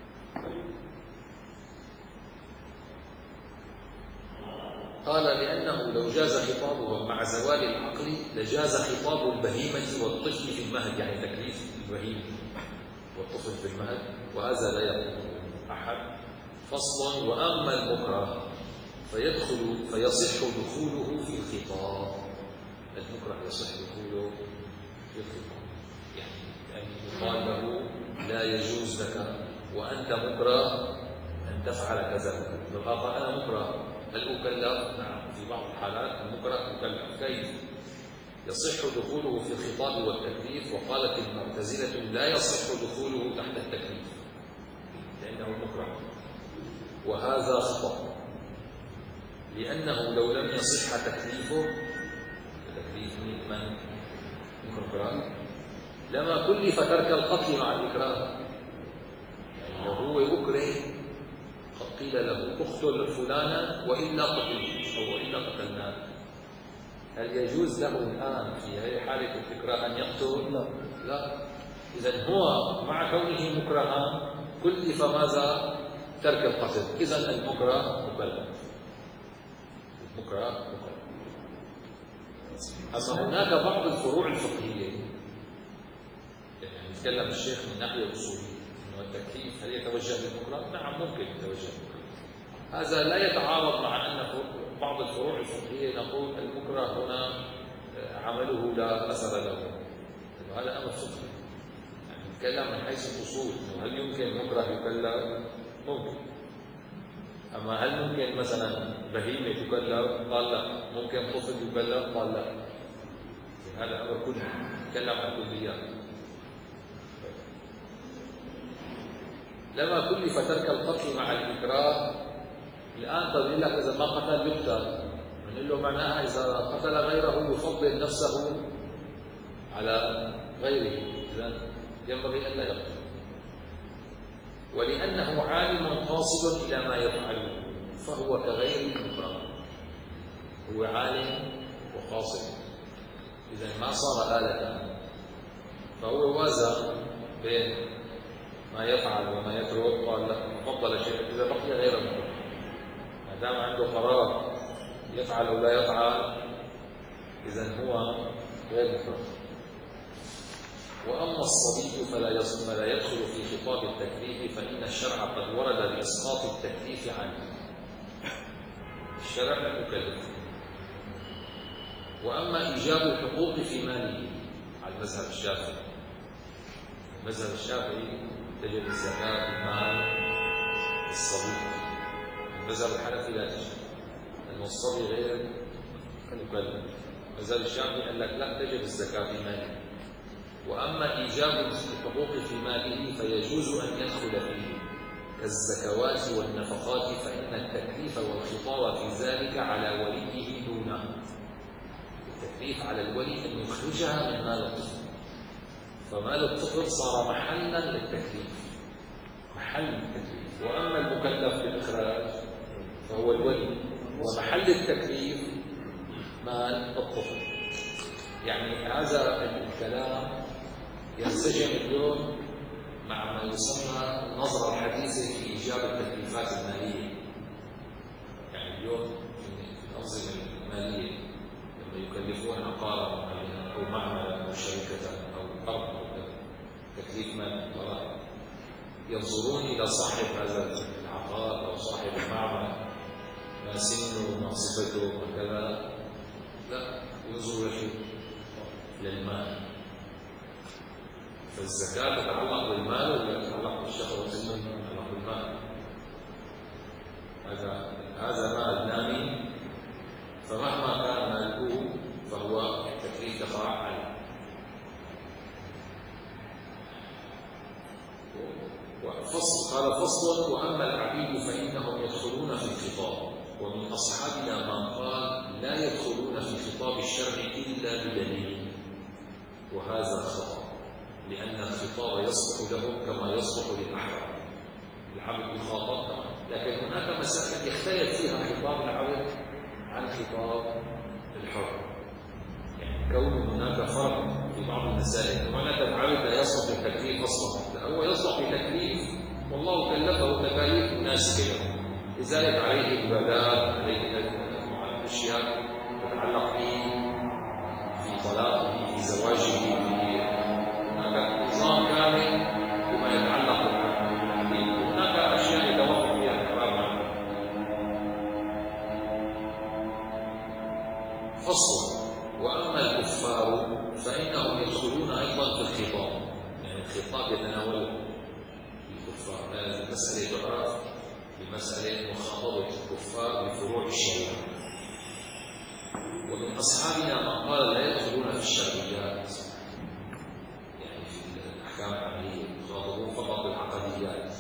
قال لأنه لو جاز خطابه مع زوال العقل لجاز خطاب البهيمة والطفل في المهد، يعني تكليف البهيمة والطفل في المهد، وهذا لا يقوله أحد. فصل. وأما المكره فيدخل فيصح دخوله في الخطاب. المكره يصح دخوله في الخطاب، يعني أن يقال له لا يجوز لك وأنت مكره أن تفعل كذا. لو قال أنا مكره هل أكلف؟ نعم، في بعض الحالات المكره مكلف. كيف؟ يصح دخوله في الخطاب والتكليف. وقالت المعتزلة لا يصح دخوله تحت التكليف لأنه مكره، وهذا خطأ، لأنه لو لم يصح تكليفه، تكليف من مكره، لما كلف ترك القتل مع الإكراه. يعني لو هو أكره قيل له اقتل فلانا وإلا قتل أو وإلا قتلناه، هل يجوز له الآن في هذه حالة الإكراه أن يقتل؟ لا. لا. إذن هو مع كونه مكرها كلف ماذا؟ ترك القتل. إذن المكره مكلف، المكره مكلف. أما هناك بعض الفروع الفقهية، يعني نتكلم الشيخ من ناحية الأصولية، إنه التكليف هل يتوجه للمكره؟ نعم، ممكن يتوجه للمكره. هذا لا يتعارض مع أن بعض الفروع الفقهية نقول المكره هنا عمله لا أثر له، هذا أمر فقهي. يعني نتكلم من حيث الأصول، هل يمكن مكره يكلف؟ ممكن. أما هل ممكن مثلا بهيمة تكلف؟ قال لا. ممكن طفل يكلف؟ قال لا. هذا أمر كلي، نتكلم عن كليات. لما كلف ترك القتل مع الإكراه، الآن طيب لك إذا ما قتل يقتل، نقول له معناها إذا قتل غيره يفضل نفسه على غيره، إذا ينبغي أن لا يقتل. ولأنه عالم قاصد إلى ما يفعله فهو كغير المكره، هو عالم وقاصد، إذا ما صار آلة. فهو وازن بين ما يفعل وما يترك، قال لا، فضل شيء إذا بقي غير مكروه، ما دام عنده قرار يفعل أو لا يفعل إذن هو غير مكروه. وأما الصبي فلا فلا يدخل في خطاب التكليف، فإن الشرع قد ورد بإسقاط التكليف عنه. الشرع لم يكلف. وأما إيجاب الحقوق في ماله على المذهب الشافعي، المذهب الشافعي تجب الزكاة في مال الصبي، المذهب الحنفي لا تجب، لأن الصبي غير مكلف. المذهب الشافعي قال لك لا، تجب الزكاة في ماله. وأما إيجاب الحقوق في ماله فيجوز أن يدخل فيه كالزكوات والنفقات، فإن التكليف والخطاب في ذلك على وليه دونه. التكليف على الولي أن يخرجها من مال الطفل، فمال الطفل صار محلا للتكليف، محل التكليف. وأما المكلف بالإخراج فهو الولي، ومحل التكليف مال الطفل. يعني هذا الكلام ينسجم اليوم مع ما يسمى النظرة الحديثة في إيجاب التكليفات المالية. يعني اليوم في الأنظمة المالية لما يكلفون عقارا معينا أو معملا أو شركة أو أرض أو تكليف مال ضرائب، ينظرون إلى صاحب هذا العقار أو صاحب المعمل، ما سنه ما صفته وكذا، لا، ينظر لشيء للمال. فالزكاة تتعلق بالمال ولا تتعلق بالشخص؟ تتعلق بالمال. هذا هذا مال نامي، فمهما كان ماله فهو التكليف يقع عليه. وفصل قال فصل: وأما العبيد فإنهم يدخلون في الخطاب، ومن أصحابنا من قال لا يدخلون في خطاب الشرع إلا بدليل، وهذا خطأ، لأن الخطاب يصلح لهم كما يصلح للأحرار. العبد يخاطب طبعا، لكن هناك مسائل يختلف فيها خطاب العبد عن خطاب الحر. يعني كون هناك فرق في بعض المسائل، هناك العبد لا يصلح للتكليف أصلا، لا هو يصلح للتكليف والله كلفه تكاليف مناسبة له، لذلك عليه عبادات، عليه أشياء تتعلق به في طلاقه، في زواجه، في هناك نظام كامل بما يتعلق بالحديث، وهناك أشياء يتوقف فيها القرار. فصل: وأما الكفار فإنهم يدخلون أيضا في الخطاب، يعني الخطاب يتناول الكفار. هذه المسألة تعرف بمسألة مخاطبة الكفار بفروع الشريعة. ومن أصحابنا من قال لا يدخلون في الشرعيات، يعني في الأحكام العملية، يخاطبون فقط بالعقديات.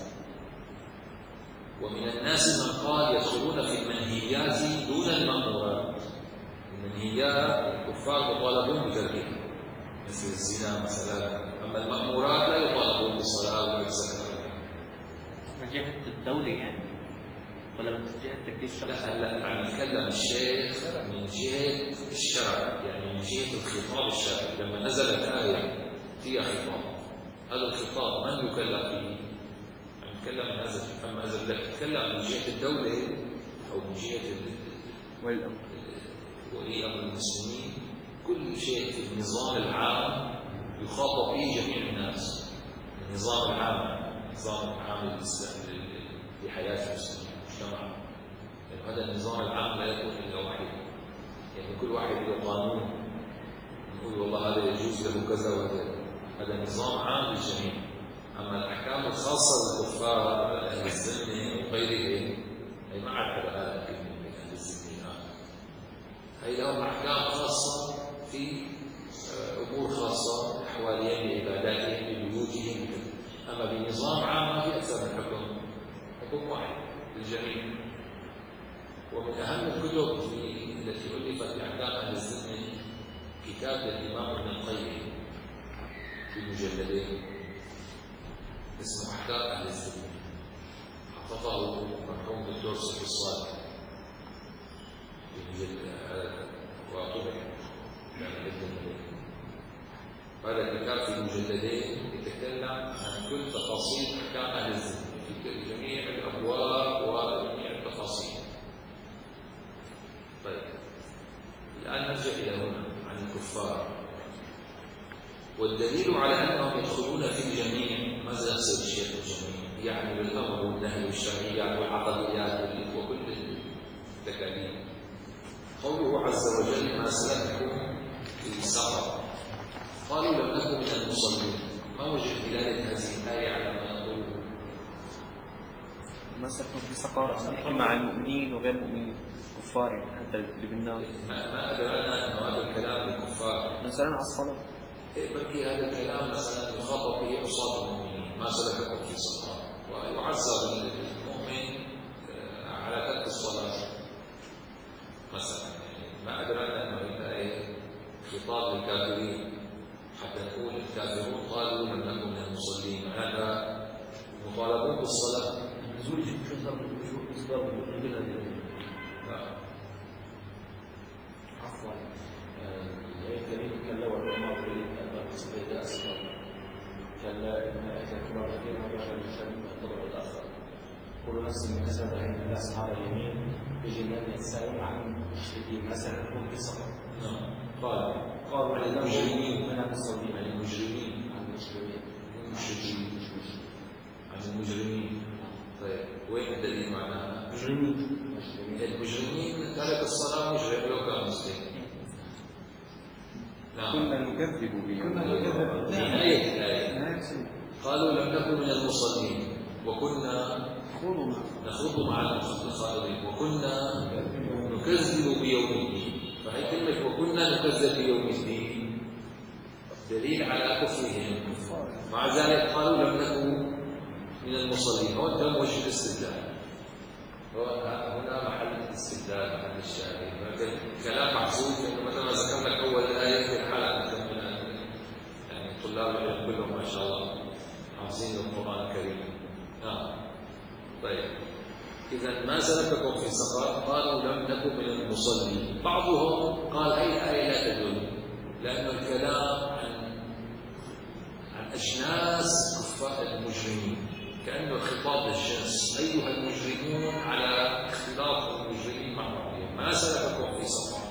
ومن الناس من قال يدخلون في المنهيات دون المأمورات. المنهيات الكفار مطالبون بتركها مثل الزنا مثلا، أما المأمورات لا يطالبون بالصلاة ولا بالزكاة. من جهة الدولة يعني، ولا من جهة التكليف الشرعي؟ لا لا، عم يتكلم الشيخ من جهة الشرع، يعني من جهة الخطاب الشرعي. لما نزلت آية فيها خطاب، هذا الخطاب من يكلف به؟ عم يتكلم من هذا الفهم، هذا لا يتكلم من جهة الدولة أو من جهة ولي الأمر، ولي أمر المسلمين. كل شيء في النظام العام يخاطب به جميع الناس. النظام العام، النظام العام الإسلامي لحياة المسلمين المجتمع، يعني هذا النظام العام لا يكون إلا واحد، يعني كل واحد له قانون نقول والله هذا يجوز له كذا وهذا، هذا نظام عام للجميع. أما الأحكام الخاصة بالكفار أهل الذمة وغيرهم هي ما عاد هذا كلمة من أهل الذمة، هي لهم أحكام خاصة في أمور خاصة، أحوالهم لعباداتهم لبيوتهم. أما بنظام عام ما في أكثر من حكم، حكم واحد للجميع. ومن أهم الكتب التي ألفت بأحكام أهل الذمة كتاب للإمام ابن القيم في مجلدين اسمه أحكام أهل الذمة، حققه المرحوم الدكتور سيف الصالح في مجلد وطبع يعني ابن هذا الكتاب في مجلدين يتكلم عن كل تفاصيل أحكام أهل الذمة في جميع الأبواب وجميع التفاصيل. طيب الآن نرجع إلى هنا عن الكفار، والدليل على أنهم يدخلون في الجميع. ماذا يقصد الشيخ الجميع؟ يعني بالأمر والنهي والشرعيات والعقديات وكل التكاليف. قوله عز وجل ما سلككم في سقر، قالوا لم نكن من المصلين. ما وجه دلالة هذه الآية على ما يقوله؟ ما سلككم في سقر نحكي مع المؤمنين وغير المؤمنين كفار، يعني حتى اللي بالنار. ما أدرانا أن هذا الكلام للكفار. مثلا على الصلاة بلكي هذا الكلام مثلا يخاطب به عصاة المؤمنين، ما سلككم في سقر، ويعذر المؤمن على ترك الصلاة مثلا. يعني ما أدرانا أنه الآية خطاب للكافرين حتى نقول الكافرون قالوا لم نكن من المصلين، هذا مطالبون بالصلاة. نزول جدا من أسباب الوجود هذه. عفوا الآية الكريمة كلا والعلماء يريد أن تصل إلى أسفل، كلا إن أهل الكبار الذين يرجع المشرك والضرر الآخر كل نفس من كسبت عند أصحاب اليمين بجنان يتساءلون عن المشركين ما سلككم في سقر. قال قالوا عن لم المجرمين، من المصلين عن المجرمين، عن المسلمين المشركين، عن المجرمين. طيب وين الدليل معناها؟ مجرمين المجرمين ترك الصلاة مجرم لو كان مسلم. نعم. كنا نكذب بيوم كنا نكذب في نهاية الآية قالوا لم نكن من المصلين وكنا نخوض مع الخائضين وكنا نكذب بيوم الدين. فهي كلمة وكنا نكذب بيوم الدين دليل على كفرهم، مع ذلك قالوا لم نكن من المصلين. هون تم وجه الاستدلال، هنا محل الاستدلال، محل الشاهد. لكن كلام محسوب انه مثلا ما ذكرنا لك اول الايه في الحلقه كملنا، يعني طلاب العلم كلهم ما شاء الله حافظين القران الكريم. نعم. طيب اذا ما سلككم في سقر؟ قالوا لم نكن من المصلين. بعضهم قال اي الايه لا تدل، لانه الكلام عن عن اجناس كفار المجرمين، كأنه خطاب الجنس أيها المجرمون على اختلاط المجرمين مع بعضهم. ما سلككم في سقر؟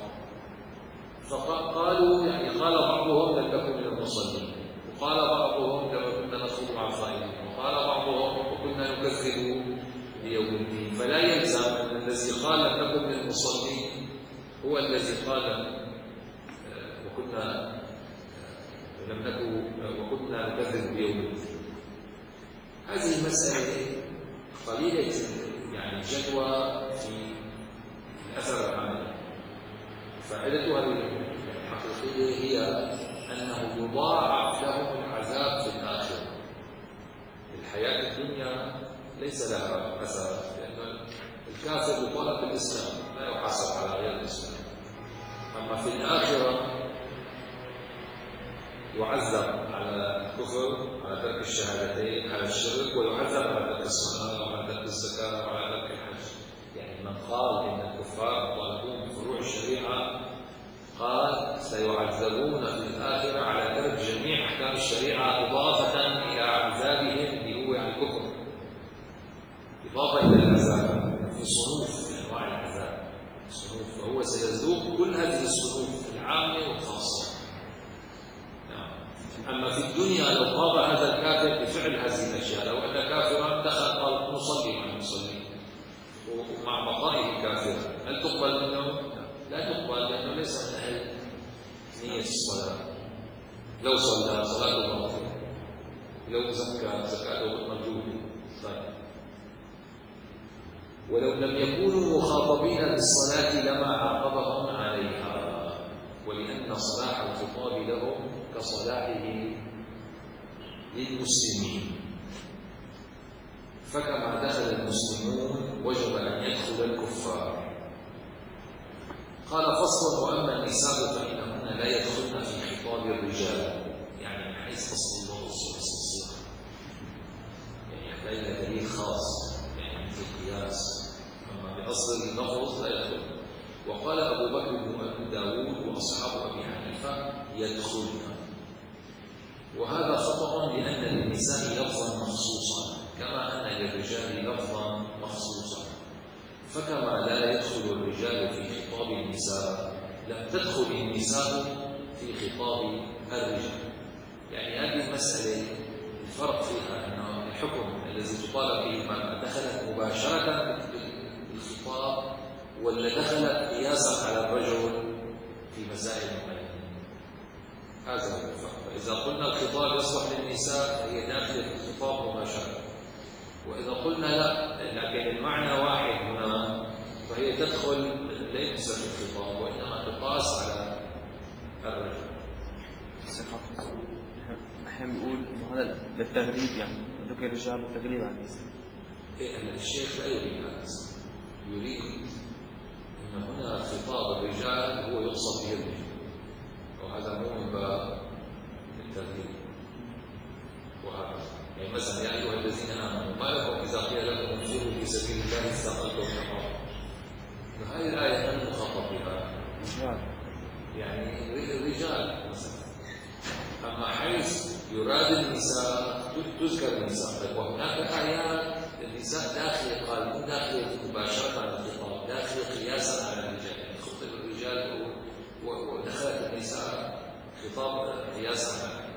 فقالوا يعني قال بعضهم لم نكن من المصلين، وقال بعضهم لما كنا نخوض مع الخائضين، وقال بعضهم وكنا نكذب بيوم الدين. فلا يلزم أن الذي قال لم نكن من المصلين هو الذي قال وكنا لم نكن وكنا نكذب بيوم الدين. هذه المسألة قليلة يعني جدوى في الأثر العملي. فائدتها الحقيقية هي أنه يضاعف لهم العذاب في الآخرة. الحياة الدنيا ليس لها أثر، لأن الكافر يطالب بالإسلام لا يحاسب على غير الإسلام. أما في الآخرة يعذب على الكفر، على ترك الشهادتين، على الشرك، ويعذب على ترك الصلاة وعلى ترك الزكاة وعلى ترك الحج. يعني من قال إن الكفار يطالبون بفروع الشريعة قال سيعذبون في الآخرة على ترك جميع أحكام الشريعة إضافة إلى عذابهم اللي هو على الكفر، إضافة إلى العذاب في صنوف من أنواع العذاب، صنوف، فهو سيذوق كل هذه الصنوف العامة والخاصة. أما في الدنيا لو طاب هذا الكافر بفعل هذه الأشياء، لو أن كافرا دخل قال نصلي مع المصلين ومع بقائه كافرا، هل تقبل منه؟ لا تقبل، لأنه ليس من أهل نية الصلاة. لو صلى صلاته باطلة، لو زكى زكاته مرجوة. طيب ولو لم يكونوا مخاطبين بالصلاة لما عاقبهم عليها، ولأن صلاح الخطاب لهم كصلاحه للمسلمين. فكما دخل المسلمون وجب أن يدخل الكفار. قال فصل وأما النساء فإنهن لا يدخلن في خطاب الرجال، يعني من حيث فصل الله والصلاة، يعني يحتاج إلى دليل خاص يعني في القياس. أما بأصل اللفظ لا يدخل. وقال أبو بكر بن داود وأصحاب أبي حنيفة يدخلن، لأن للنساء لفظا مخصوصا كما أن للرجال لفظا مخصوصا، فكما لا يدخل الرجال في خطاب النساء لم تدخل النساء في خطاب الرجال. يعني هذه المسألة الفرق فيها أن الحكم الذي تطالب به المرأة دخلت مباشرة بالخطاب ولا دخلت قياسا على الرجل في مسائل معينة. هذا هو الفرق. فإذا قلنا الخطاب يصلح للنساء فهي داخلة في الخطاب مباشرة، وإذا قلنا لا لكن المعنى واحد هنا فهي تدخل ليس في الخطاب وإنما تقاس على الرجل. نحن نقول إنه هذا للتغريب، يعني ذكر الرجال والتغريب عن النساء. إيه الشيخ لا يريد هذا، يريد أن هنا خطاب الرجال هو يقصد به الرجال، وهذا مو من باب التغريب. وهكذا يعني مثلا يا أيها الذين آمنوا ما لكم إذا قيل لكم انفروا في سبيل الله استقلتم الحرام. فهذه الآية من مخاطب بها؟ يعني الرجال مثلا. أما حيث يراد النساء تذكر النساء، وهناك آيات النساء داخل قال مو داخل مباشرة على الخطاب، داخل قياسا على الرجال، يعني خطب الرجال ودخلت النساء خطاب قياسا على